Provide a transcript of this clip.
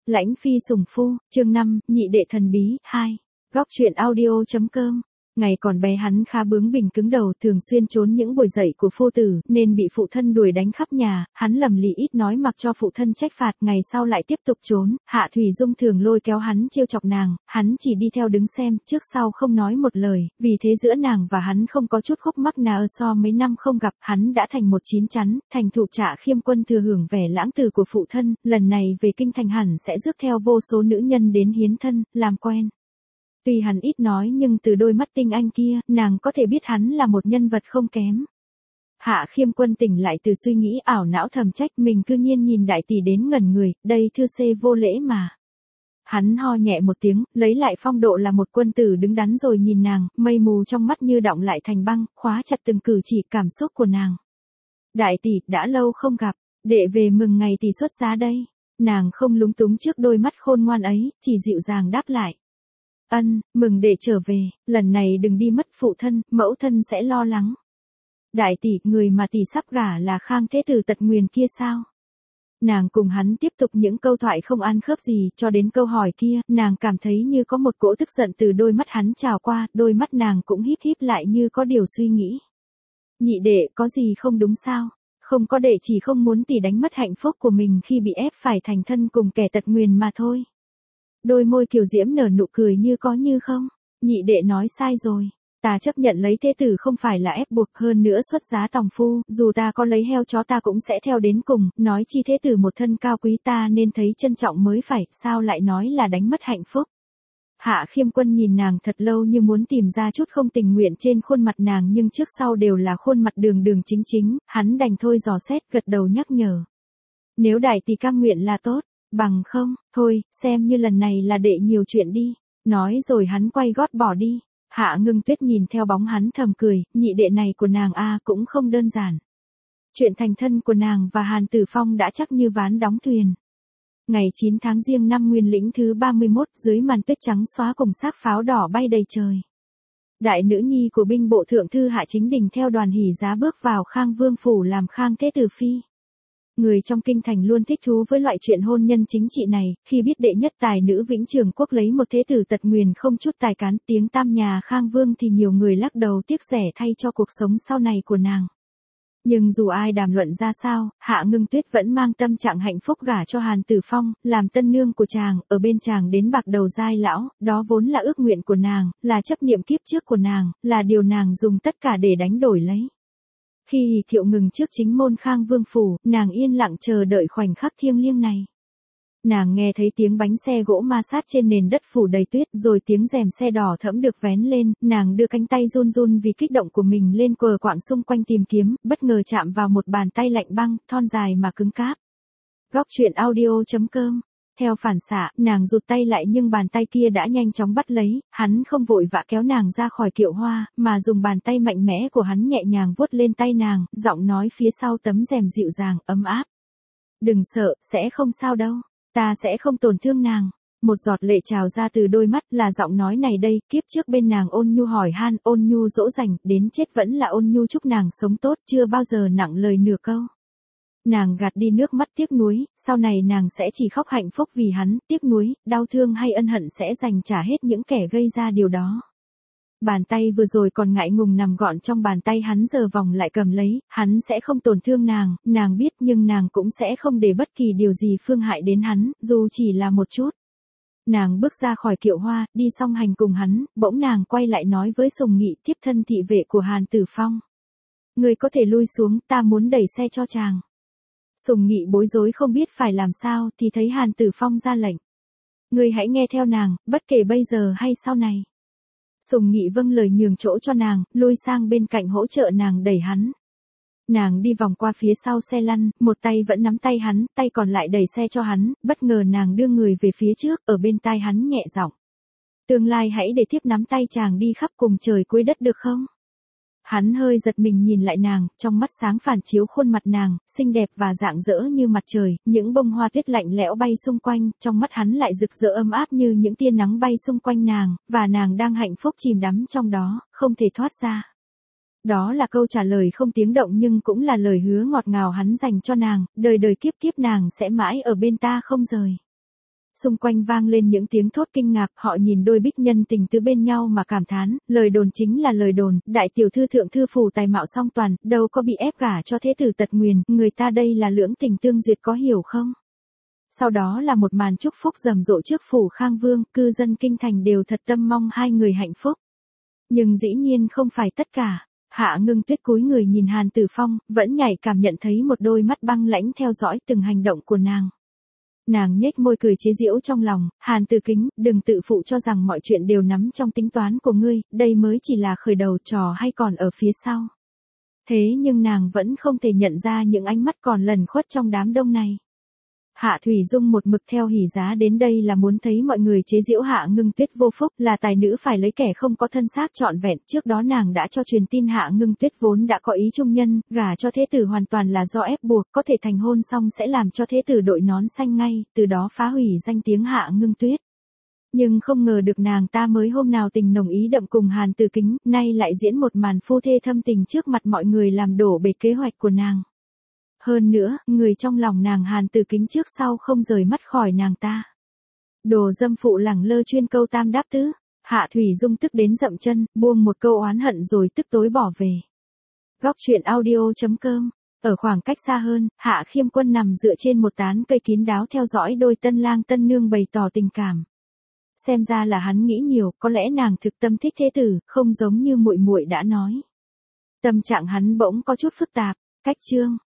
Lãnh phi sủng phu, chương 5, nhị đệ thần bí, 2. Góc truyện audio.com. Ngày còn bé hắn khá bướng bỉnh cứng đầu, thường xuyên trốn những buổi dạy của phu tử, nên bị phụ thân đuổi đánh khắp nhà, hắn lầm lì ít nói mặc cho phụ thân trách phạt, ngày sau lại tiếp tục trốn. Hạ Thủy Dung thường lôi kéo hắn trêu chọc nàng, hắn chỉ đi theo đứng xem, trước sau không nói một lời, vì thế giữa nàng và hắn không có chút khúc mắc nào. So mấy năm không gặp, hắn đã thành một chín chắn, thành thục Trạ Khiêm Quân thừa hưởng vẻ lãng tử của phụ thân, lần này về kinh thành hẳn sẽ rước theo vô số nữ nhân đến hiến thân, làm quen. Tuy hắn ít nói nhưng từ đôi mắt tinh anh kia, nàng có thể biết hắn là một nhân vật không kém. Hạ Khiêm Quân tỉnh lại từ suy nghĩ ảo não, thầm trách mình cư nhiên nhìn đại tỷ đến ngẩn người, đây thưa xê vô lễ mà. Hắn ho nhẹ một tiếng, lấy lại phong độ là một quân tử đứng đắn rồi nhìn nàng, mây mù trong mắt như đọng lại thành băng, khóa chặt từng cử chỉ cảm xúc của nàng. Đại tỷ, đã lâu không gặp, đệ về mừng ngày tỷ xuất giá đây. Nàng không lúng túng trước đôi mắt khôn ngoan ấy, chỉ dịu dàng đáp lại. Ân, mừng đệ trở về, lần này đừng đi mất phụ thân, mẫu thân sẽ lo lắng. Đại tỷ, người mà tỷ sắp gả là Khang Thế Tử Tật Nguyền kia sao? Nàng cùng hắn tiếp tục những câu thoại không ăn khớp gì, cho đến câu hỏi kia, nàng cảm thấy như có một cỗ tức giận từ đôi mắt hắn trào qua, đôi mắt nàng cũng híp híp lại như có điều suy nghĩ. Nhị đệ, có gì không đúng sao? Không có, đệ chỉ không muốn tỷ đánh mất hạnh phúc của mình khi bị ép phải thành thân cùng kẻ Tật Nguyền mà thôi. Đôi môi kiều diễm nở nụ cười như có như không. Nhị đệ nói sai rồi. Ta chấp nhận lấy thế tử không phải là ép buộc, hơn nữa xuất giá tòng phu, dù ta có lấy heo chó ta cũng sẽ theo đến cùng, nói chi thế tử một thân cao quý ta nên thấy trân trọng mới phải, sao lại nói là đánh mất hạnh phúc. Hạ Khiêm Quân nhìn nàng thật lâu như muốn tìm ra chút không tình nguyện trên khuôn mặt nàng, nhưng trước sau đều là khuôn mặt đường đường chính chính, hắn đành thôi dò xét, gật đầu nhắc nhở. Nếu đại tỷ cam nguyện là tốt. Bằng không, thôi, xem như lần này là đệ nhiều chuyện đi. Nói rồi hắn quay gót bỏ đi. Hạ Ngưng Tuyết nhìn theo bóng hắn thầm cười, nhị đệ này của nàng cũng không đơn giản. Chuyện thành thân của nàng và Hàn Tử Phong đã chắc như ván đóng thuyền. Ngày 9 tháng Giêng năm Nguyên Lĩnh thứ 31, dưới màn tuyết trắng xóa cùng xác pháo đỏ bay đầy trời. Đại nữ nhi của binh bộ thượng thư Hạ Chính Đình theo đoàn hỷ giá bước vào Khang Vương phủ làm Khang Thế Tử phi. Người trong kinh thành luôn thích thú với loại chuyện hôn nhân chính trị này, khi biết đệ nhất tài nữ Vĩnh Trường Quốc lấy một thế tử Tật Nguyền không chút tài cán, tiếng tam nhà Khang Vương thì nhiều người lắc đầu tiếc rẻ thay cho cuộc sống sau này của nàng. Nhưng dù ai đàm luận ra sao, Hạ Ngưng Tuyết vẫn mang tâm trạng hạnh phúc gả cho Hàn Tử Phong, làm tân nương của chàng, ở bên chàng đến bạc đầu giai lão, đó vốn là ước nguyện của nàng, là chấp niệm kiếp trước của nàng, là điều nàng dùng tất cả để đánh đổi lấy. Khi hỷ kiệu ngừng trước chính môn Khang Vương phủ, nàng yên lặng chờ đợi khoảnh khắc thiêng liêng này. Nàng nghe thấy tiếng bánh xe gỗ ma sát trên nền đất phủ đầy tuyết, rồi tiếng rèm xe đỏ thẫm được vén lên, nàng đưa cánh tay run run vì kích động của mình lên quờ quạng xung quanh tìm kiếm, bất ngờ chạm vào một bàn tay lạnh băng, thon dài mà cứng cáp. Góc truyện audio.com. Theo phản xạ, nàng rụt tay lại nhưng bàn tay kia đã nhanh chóng bắt lấy, hắn không vội vã kéo nàng ra khỏi kiệu hoa, mà dùng bàn tay mạnh mẽ của hắn nhẹ nhàng vuốt lên tay nàng, giọng nói phía sau tấm rèm dịu dàng, ấm áp. Đừng sợ, sẽ không sao đâu, ta sẽ không tổn thương nàng. Một giọt lệ trào ra từ đôi mắt, là giọng nói này đây, kiếp trước bên nàng ôn nhu hỏi han, ôn nhu dỗ dành, đến chết vẫn là ôn nhu chúc nàng sống tốt, chưa bao giờ nặng lời nửa câu. Nàng gạt đi nước mắt tiếc nuối, sau này nàng sẽ chỉ khóc hạnh phúc vì hắn, tiếc nuối, đau thương hay ân hận sẽ dành trả hết những kẻ gây ra điều đó. Bàn tay vừa rồi còn ngại ngùng nằm gọn trong bàn tay hắn giờ vòng lại cầm lấy, hắn sẽ không tổn thương nàng biết, nhưng nàng cũng sẽ không để bất kỳ điều gì phương hại đến hắn, dù chỉ là một chút. Nàng bước ra khỏi kiệu hoa, đi song hành cùng hắn, bỗng nàng quay lại nói với Sùng Nghị, thiếp thân thị vệ của Hàn Tử Phong. Người có thể lui xuống, ta muốn đẩy xe cho chàng. Sùng Nghị bối rối không biết phải làm sao, thì thấy Hàn Tử Phong ra lệnh. Ngươi hãy nghe theo nàng, bất kể bây giờ hay sau này. Sùng Nghị vâng lời nhường chỗ cho nàng, lui sang bên cạnh hỗ trợ nàng đẩy hắn. Nàng đi vòng qua phía sau xe lăn, một tay vẫn nắm tay hắn, tay còn lại đẩy xe cho hắn, bất ngờ nàng đưa người về phía trước, ở bên tai hắn nhẹ giọng. Tương lai hãy để thiếp nắm tay chàng đi khắp cùng trời cuối đất được không? Hắn hơi giật mình nhìn lại nàng, trong mắt sáng phản chiếu khuôn mặt nàng, xinh đẹp và rạng rỡ như mặt trời, những bông hoa tuyết lạnh lẽo bay xung quanh, trong mắt hắn lại rực rỡ ấm áp như những tia nắng bay xung quanh nàng, và nàng đang hạnh phúc chìm đắm trong đó, không thể thoát ra. Đó là câu trả lời không tiếng động nhưng cũng là lời hứa ngọt ngào hắn dành cho nàng, đời đời kiếp kiếp nàng sẽ mãi ở bên ta không rời. xung quanh vang lên những tiếng thốt kinh ngạc, họ nhìn đôi bích nhân tình tứ bên nhau mà cảm thán, lời đồn chính là lời đồn, đại tiểu thư thượng thư phủ tài mạo song toàn, đâu có bị ép gả cho thế tử Tật Nguyền, người ta đây là lưỡng tình tương duyệt có hiểu không? Sau đó là một màn chúc phúc rầm rộ trước phủ Khang Vương, cư dân kinh thành đều thật tâm mong hai người hạnh phúc. Nhưng dĩ nhiên không phải tất cả. Hạ Ngưng Tuyết cúi người nhìn Hàn Tử Phong, vẫn nhạy cảm nhận thấy một đôi mắt băng lãnh theo dõi từng hành động của nàng. Nàng nhếch môi cười chế giễu trong lòng, Hàn Tử Kính, đừng tự phụ cho rằng mọi chuyện đều nắm trong tính toán của ngươi, đây mới chỉ là khởi đầu, trò hay còn ở phía sau. Thế nhưng nàng vẫn không thể nhận ra những ánh mắt còn lẩn khuất trong đám đông này. Hạ Thủy Dung một mực theo Hỉ Giá đến đây là muốn thấy mọi người chế giễu Hạ Ngưng Tuyết vô phúc, là tài nữ phải lấy kẻ không có thân xác trọn vẹn, trước đó nàng đã cho truyền tin Hạ Ngưng Tuyết vốn đã có ý trung nhân, gả cho thế tử hoàn toàn là do ép buộc, có thể thành hôn xong sẽ làm cho thế tử đội nón xanh ngay, từ đó phá hủy danh tiếng Hạ Ngưng Tuyết. Nhưng không ngờ được nàng ta mới hôm nào tình nồng ý đậm cùng Hàn Tử Kính, nay lại diễn một màn phu thê thâm tình trước mặt mọi người làm đổ bể kế hoạch của nàng. Hơn nữa, người trong lòng nàng Hàn Tử Kính trước sau không rời mắt khỏi nàng ta. Đồ dâm phụ lẳng lơ chuyên câu tam đáp tứ. Hạ Thủy Dung tức đến dậm chân, buông một câu oán hận rồi tức tối bỏ về. Góc truyện audio.com. Ở khoảng cách xa hơn, Hạ Khiêm Quân nằm dựa trên một tán cây kín đáo theo dõi đôi tân lang tân nương bày tỏ tình cảm. Xem ra là hắn nghĩ nhiều, có lẽ nàng thực tâm thích thế tử, không giống như muội muội đã nói. Tâm trạng hắn bỗng có chút phức tạp. Cách chương